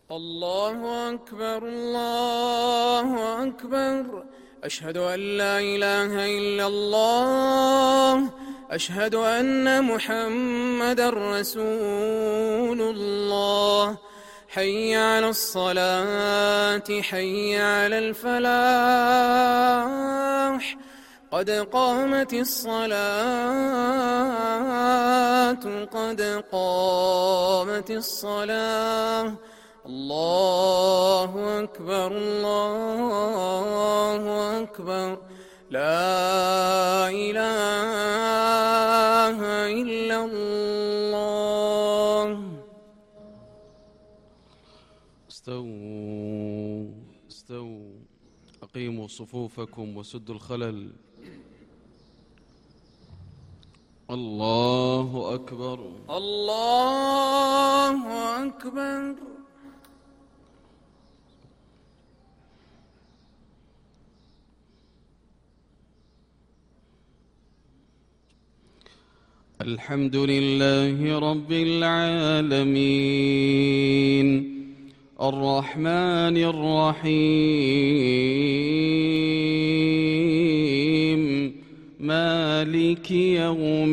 الله أكبر الله أكبر. أشهد أن لا إله إلا الله. أشهد أن محمدًا رسول الله. حي على الصلاة حي على الفلاح. قد قامت الصلاة قد قامت الصلاة. الله أكبر الله أكبر. لا إله إلا الله. استووا أقيموا صفوفكم وسدوا الخلل. الله أكبر الله أكبر. الحمد لله رب العالمين الرحمن الرحيم مالك يوم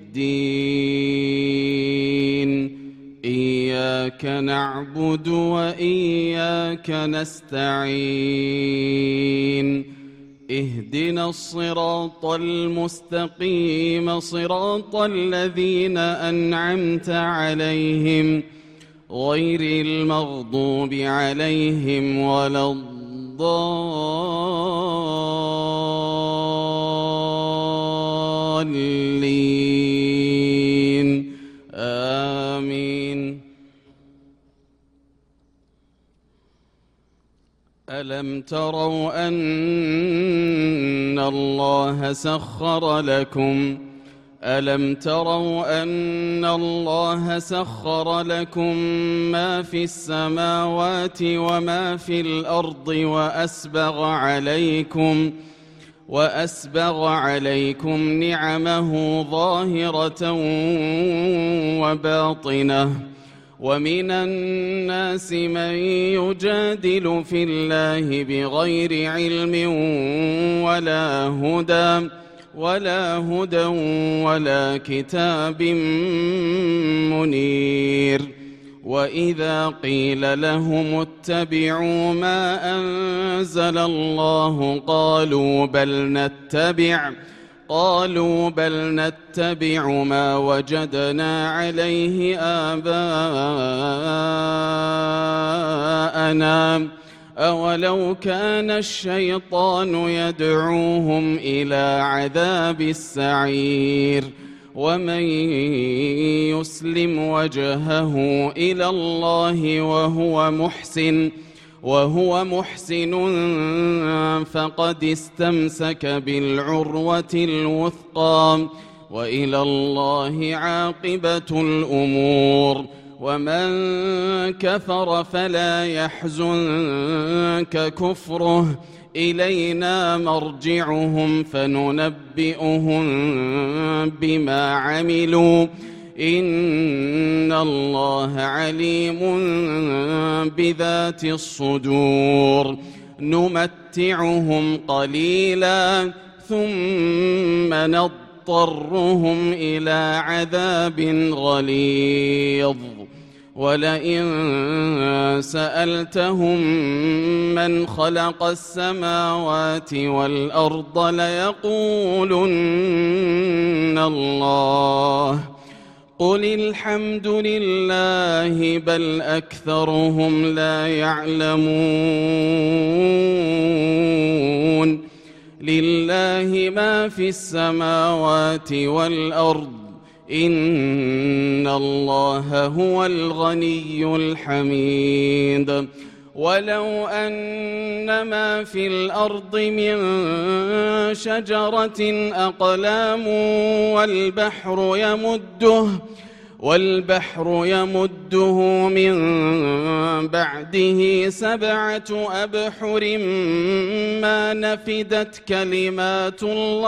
الدين. إياك نعبد وإياك نستعين. اهدنا الصراط المستقيم صراط الذين أنعمت عليهم غير المغضوب عليهم ولا الضالين. آمين. ألم تروا أن الله سخر لكم ما في السماوات وما في الأرض وأسبغ عليكم نعمه ظاهرة وباطنة. ومن الناس من يجادل في الله بغير علم ولا هدى ولا كتاب منير. وإذا قيل لهم اتبعوا ما أنزل الله قالوا بل نتبع ما وجدنا عليه آباءنا أولو كان الشيطان يدعوهم إلى عذاب السعير. ومن يسلم وجهه إلى الله وهو محسن فقد استمسك بالعروة الوثقى وإلى الله عاقبة الأمور. ومن كفر فلا يحزنك كفره إلينا مرجعهم فننبئهم بما عملوا إن الله عليم بذات الصدور. نمتعهم قليلا ثم نضطرهم إلى عذاب غليظ. ولئن سألتهم من خلق السماوات والأرض ليقولن الله قل الحمد لله بل أكثرهم لا يعلمون. لله ما في السماوات والأرض إن الله هو الغني الحميد. ولو أن ما في الأرض من شجرة أقلام والبحر يمده من بعده 7 أبحر ما نفدت كلمات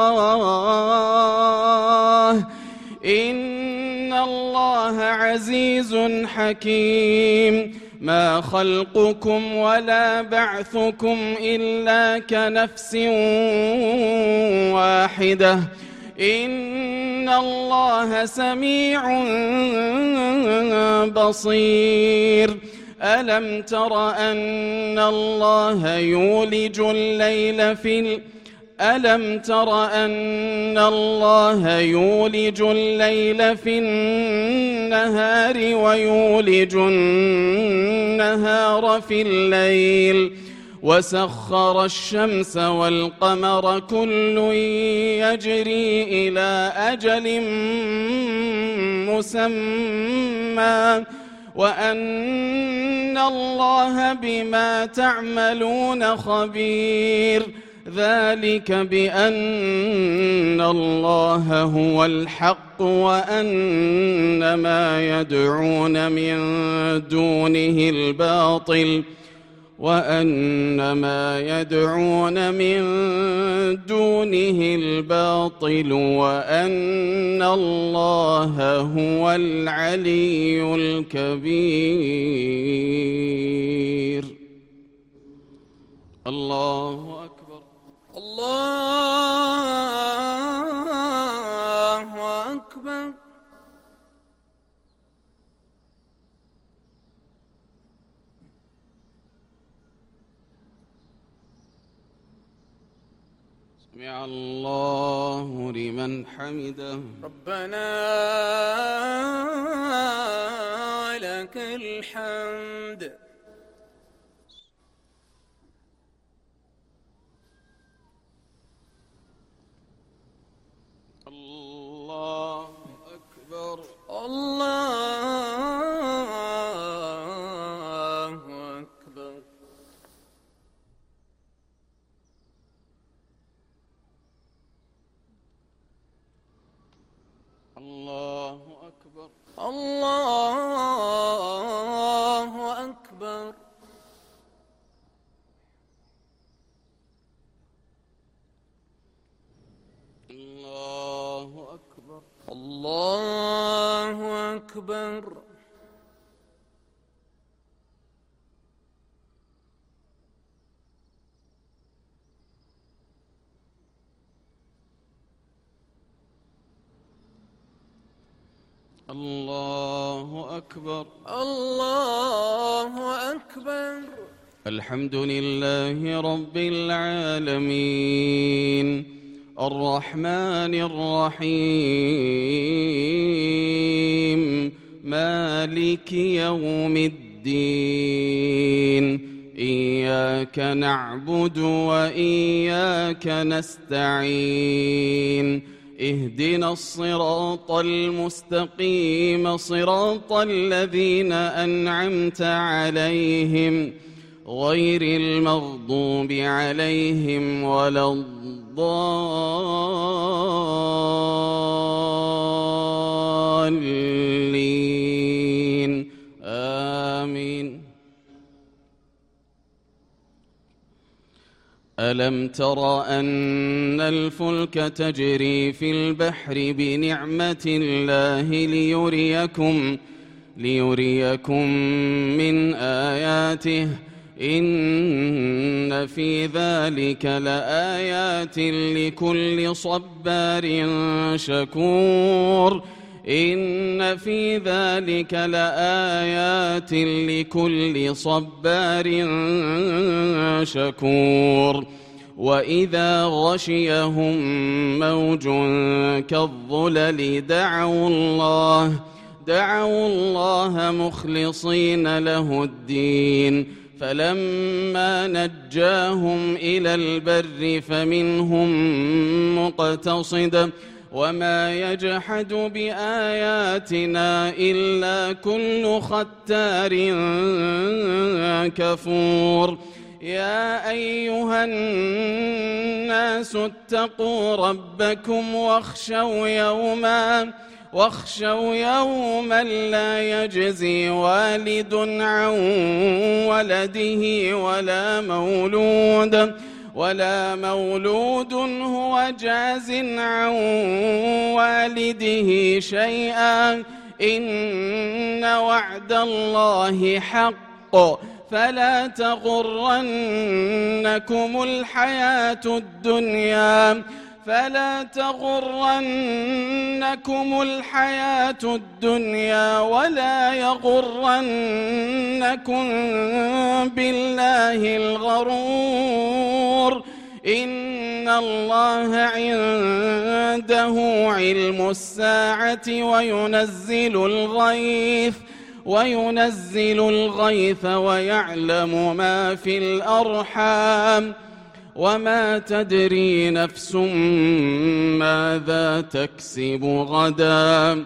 الله إن الله عزيز حكيم. ما خلقكم ولا بعثكم إلا كنفس واحدة إن الله سميع بصير ألم تر أن الله يولج الليل في النهار ويولج النهار في الليل وسخر الشمس والقمر كل يجري إلى أجل مسمى وأن الله بما تعملون خبير ذلك بأن الله هو الحق وأن ما يدعون من دونه الباطل وأن الله هو العلي الكبير. الله أكبر. الله أكبر. سمع الله لمن حمده. ربنا لك الحمد. الله أكبر. الله أكبر. الله أكبر. الله أكبر. الله أكبر. الله أكبر. الله أكبر. الله أكبر. الحمد لله رب العالمين الرحمن الرحيم مالك يوم الدين إياك نعبد وإياك نستعين اهدنا الصراط المستقيم صراط الذين أنعمت عليهم غير المغضوب عليهم ولا الضالين آمين. ألم تر أن الفلك تجري في البحر بنعمة الله ليريكم من آياته إن في ذلك لآيات لكل صبار شكور إن في ذلك لآيات لكل صبار شكور وإذا غشيهم موج كالظلل دعوا الله مخلصين له الدين فلما نجاهم إلى البر فمنهم مقتصد وما يجحد بآياتنا إلا كل ختار كفور يا أيها الناس اتقوا ربكم واخشوا يوما لا يجزي والد عن ولده ولا مولود هو جاز عن والده شيئا إن وعد الله حق بالحق فلا تغرنكم الحياة الدنيا ولا يغرنكم بالله الغرور إن الله عنده علم الساعة وينزل الغيث ويعلم ما في الأرحام وما تدري نفس ماذا تكسب غدا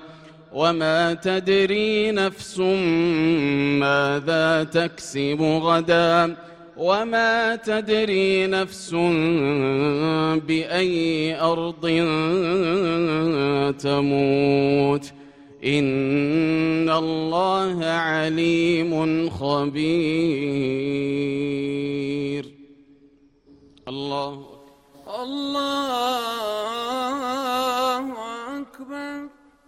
وما تدري نفس بأي أرض تموت إن الله عليم خبير. الله أكبر.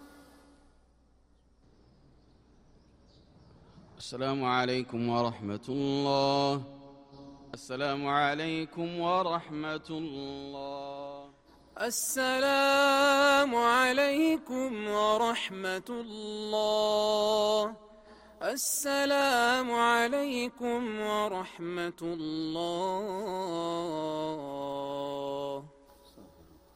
السلام عليكم ورحمة الله. السلام عليكم ورحمة الله. السلام عليكم ورحمة الله. السلام عليكم ورحمة الله.